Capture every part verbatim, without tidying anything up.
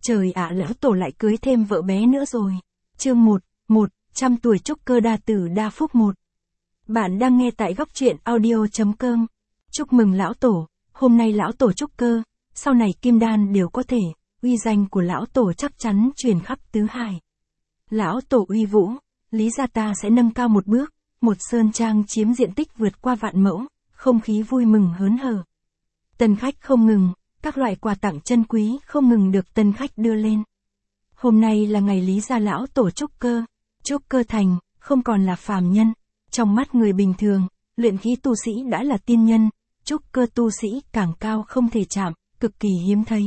Trời ạ, lão tổ lại cưới thêm vợ bé nữa rồi. Chương một, một trăm tuổi trúc cơ đa tử đa phúc một. Bạn đang nghe tại góc truyện audio chấm com. Chúc mừng lão tổ, hôm nay lão tổ trúc cơ, sau này kim đan đều có thể, uy danh của lão tổ chắc chắn truyền khắp tứ hải. Lão tổ uy vũ, Lý gia ta sẽ nâng cao một bước, một sơn trang chiếm diện tích vượt qua vạn mẫu, không khí vui mừng hớn hở. Tân khách không ngừng, các loại quà tặng chân quý không ngừng được tân khách đưa lên. Hôm nay là ngày Lý gia lão tổ trúc cơ, trúc cơ thành, không còn là phàm nhân. Trong mắt người bình thường, luyện khí tu sĩ đã là tiên nhân, trúc cơ tu sĩ càng cao không thể chạm, cực kỳ hiếm thấy.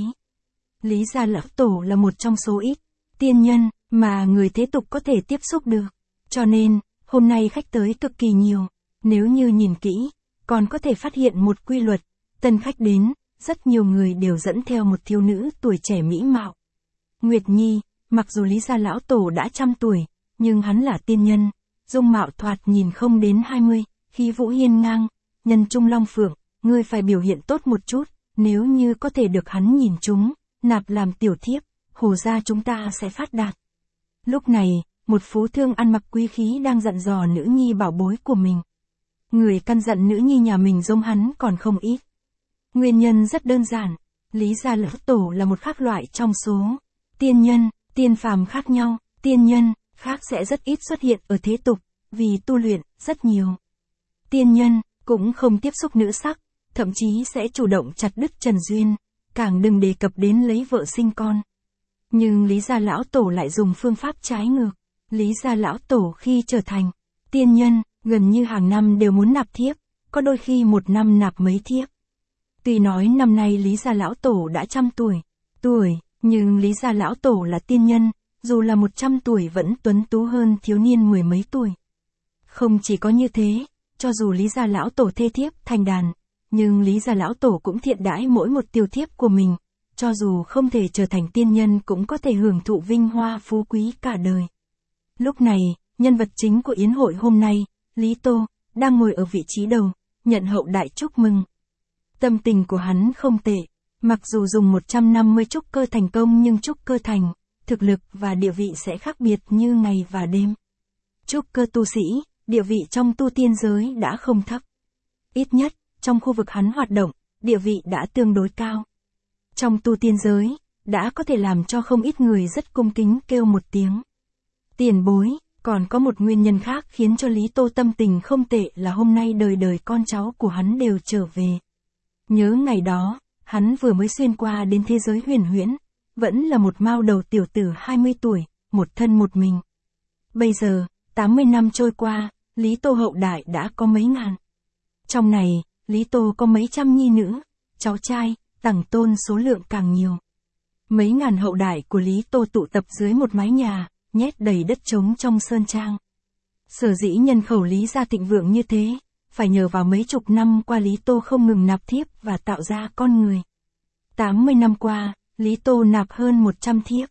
Lý gia lão tổ là một trong số ít tiên nhân mà người thế tục có thể tiếp xúc được. Cho nên, hôm nay khách tới cực kỳ nhiều. Nếu như nhìn kỹ, còn có thể phát hiện một quy luật. Tân khách đến, rất nhiều người đều dẫn theo một thiếu nữ tuổi trẻ mỹ mạo. Nguyệt Nhi, mặc dù Lý gia lão tổ đã trăm tuổi, nhưng hắn là tiên nhân, dung mạo thoạt nhìn không đến hai mươi, khí vũ hiên ngang, nhân trung long phượng, ngươi phải biểu hiện tốt một chút, nếu như có thể được hắn nhìn chúng, nạp làm tiểu thiếp, Hồ gia chúng ta sẽ phát đạt. Lúc này, một phú thương ăn mặc quý khí đang dặn dò nữ nhi bảo bối của mình. Người căn dặn nữ nhi nhà mình giống hắn còn không ít. Nguyên nhân rất đơn giản, Lý gia lão tổ là một khác loại trong số tiên nhân, tiên phàm khác nhau, tiên nhân khác sẽ rất ít xuất hiện ở thế tục, vì tu luyện rất nhiều. Tiên nhân cũng không tiếp xúc nữ sắc, thậm chí sẽ chủ động chặt đứt trần duyên, càng đừng đề cập đến lấy vợ sinh con. Nhưng Lý gia lão tổ lại dùng phương pháp trái ngược. Lý gia lão tổ khi trở thành tiên nhân, gần như hàng năm đều muốn nạp thiếp, có đôi khi một năm nạp mấy thiếp. Tuy nói năm nay Lý gia lão tổ đã trăm tuổi, tuổi, nhưng Lý gia lão tổ là tiên nhân, dù là một trăm tuổi vẫn tuấn tú hơn thiếu niên mười mấy tuổi. Không chỉ có như thế, cho dù Lý gia lão tổ thê thiếp thành đàn, nhưng Lý gia lão tổ cũng thiện đãi mỗi một tiểu thiếp của mình, cho dù không thể trở thành tiên nhân cũng có thể hưởng thụ vinh hoa phú quý cả đời. Lúc này, nhân vật chính của yến hội hôm nay, Lý Tô, đang ngồi ở vị trí đầu, nhận hậu đại chúc mừng. Tâm tình của hắn không tệ, mặc dù dùng một trăm năm mươi trúc cơ thành công nhưng trúc cơ thành, thực lực và địa vị sẽ khác biệt như ngày và đêm. Trúc cơ tu sĩ, địa vị trong tu tiên giới đã không thấp. Ít nhất, trong khu vực hắn hoạt động, địa vị đã tương đối cao. Trong tu tiên giới, đã có thể làm cho không ít người rất cung kính kêu một tiếng tiền bối. Còn có một nguyên nhân khác khiến cho Lý Tô tâm tình không tệ là hôm nay đời đời con cháu của hắn đều trở về. Nhớ ngày đó, hắn vừa mới xuyên qua đến thế giới huyền huyễn, vẫn là một mao đầu tiểu tử hai mươi tuổi, một thân một mình. Bây giờ, tám mươi năm trôi qua, Lý Tô hậu đại đã có mấy ngàn. Trong này, Lý Tô có mấy trăm nhi nữ, cháu trai, tằng tôn số lượng càng nhiều. Mấy ngàn hậu đại của Lý Tô tụ tập dưới một mái nhà, nhét đầy đất trống trong sơn trang. Sở dĩ nhân khẩu Lý gia thịnh vượng như thế, phải nhờ vào mấy chục năm qua Lý Tô không ngừng nạp thiếp và tạo ra con người. tám mươi năm qua, Lý Tô nạp hơn một trăm thiếp.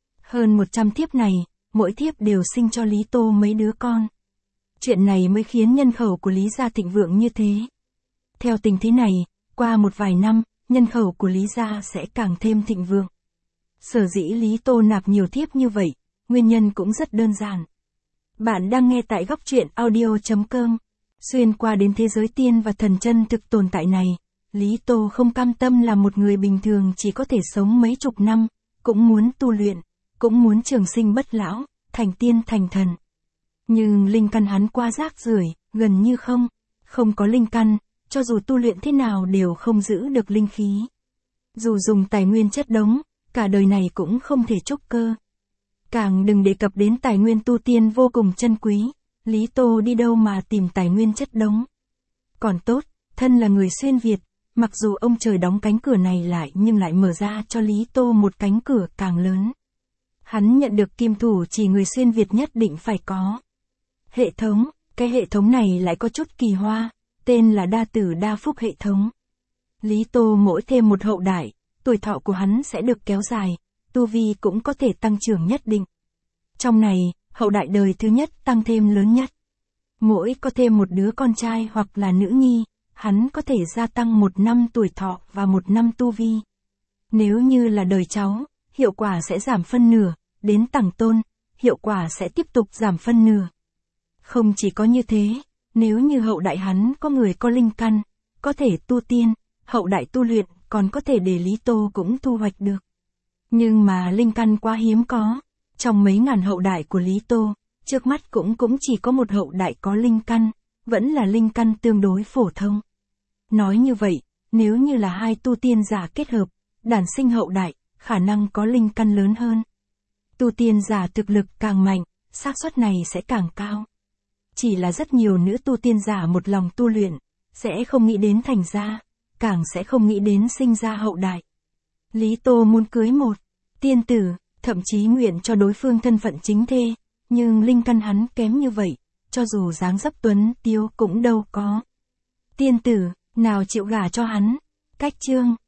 Hơn một trăm thiếp này, mỗi thiếp đều sinh cho Lý Tô mấy đứa con. Chuyện này mới khiến nhân khẩu của Lý gia thịnh vượng như thế. Theo tình thế này, qua một vài năm, nhân khẩu của Lý gia sẽ càng thêm thịnh vượng. Sở dĩ Lý Tô nạp nhiều thiếp như vậy, nguyên nhân cũng rất đơn giản. Bạn đang nghe tại góc truyện audio chấm com. Xuyên qua đến thế giới tiên và thần chân thực tồn tại này, Lý Tô không cam tâm là một người bình thường chỉ có thể sống mấy chục năm, cũng muốn tu luyện, cũng muốn trường sinh bất lão, thành tiên thành thần. Nhưng linh căn hắn qua rác rưởi, gần như không, không có linh căn, cho dù tu luyện thế nào đều không giữ được linh khí. Dù dùng tài nguyên chất đống, cả đời này cũng không thể trúc cơ. Càng đừng đề cập đến tài nguyên tu tiên vô cùng chân quý, Lý Tô đi đâu mà tìm tài nguyên chất đống. Còn tốt, thân là người xuyên Việt, mặc dù ông trời đóng cánh cửa này lại nhưng lại mở ra cho Lý Tô một cánh cửa càng lớn. Hắn nhận được kim thủ chỉ người xuyên Việt nhất định phải có. Hệ thống, cái hệ thống này lại có chút kỳ hoa, tên là đa tử đa phúc hệ thống. Lý Tô mỗi thêm một hậu đại, tuổi thọ của hắn sẽ được kéo dài, tu vi cũng có thể tăng trưởng nhất định. Trong này, hậu đại đời thứ nhất tăng thêm lớn nhất. Mỗi có thêm một đứa con trai hoặc là nữ nhi, hắn có thể gia tăng một năm tuổi thọ và một năm tu vi. Nếu như là đời cháu, hiệu quả sẽ giảm phân nửa, đến Tằng Tôn, hiệu quả sẽ tiếp tục giảm phân nửa. Không chỉ có như thế, nếu như hậu đại hắn có người có linh căn, có thể tu tiên, hậu đại tu luyện, còn có thể để Lý Tô cũng thu hoạch được. Nhưng mà linh căn quá hiếm có, trong mấy ngàn hậu đại của Lý Tô, trước mắt cũng cũng chỉ có một hậu đại có linh căn, vẫn là linh căn tương đối phổ thông. Nói như vậy, nếu như là hai tu tiên giả kết hợp, đản sinh hậu đại, khả năng có linh căn lớn hơn. Tu tiên giả thực lực càng mạnh, xác suất này sẽ càng cao. Chỉ là rất nhiều nữ tu tiên giả một lòng tu luyện, sẽ không nghĩ đến thành gia, càng sẽ không nghĩ đến sinh ra hậu đại. Lý Tô muốn cưới một tiên tử, thậm chí nguyện cho đối phương thân phận chính thê, nhưng linh căn hắn kém như vậy, cho dù dáng dấp tuấn tiêu cũng đâu có. Tiên tử, nào chịu gả cho hắn. Cách chương